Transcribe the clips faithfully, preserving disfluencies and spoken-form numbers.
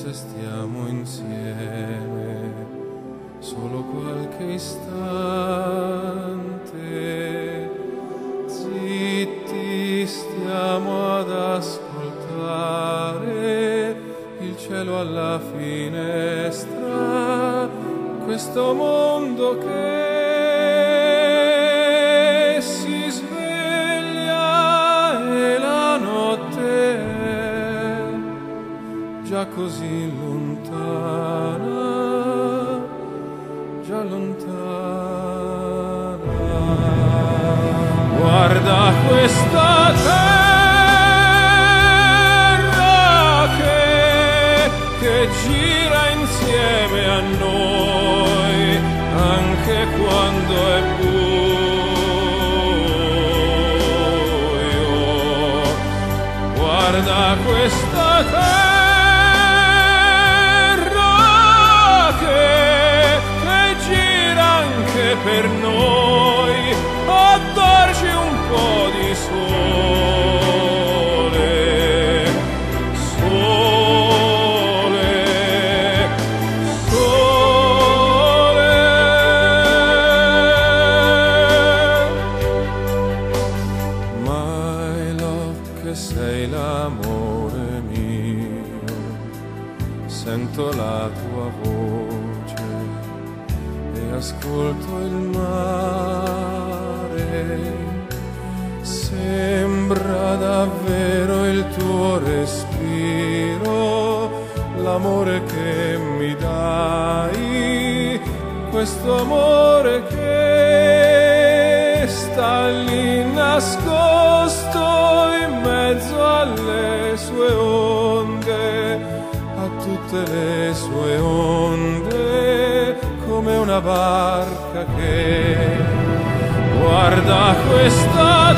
se stiamo insieme solo qualche istante, zitti stiamo ad ascoltare il cielo alla finestra, questo mondo che si sveglia e la notte è già così lontana, già lontana. Guarda questa terra che, che gira insieme a noi anche quando è buio. Guarda questa terra per noi, a darci un po' di sole, sole, sole. My love, che sei l'amore mio, sento la tua voce, ascolto il mare, sembra davvero il tuo respiro, l'amore che mi dai, questo amore che sta lì nascosto in mezzo alle sue onde, a tutte le sue onde, come una barca che guarda questa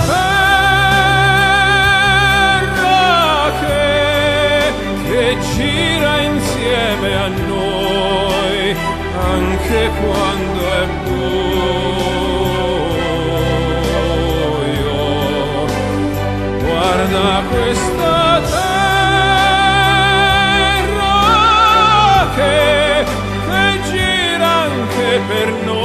terra che, che gira insieme a noi anche quando è buio. Guarda questa terra che per noi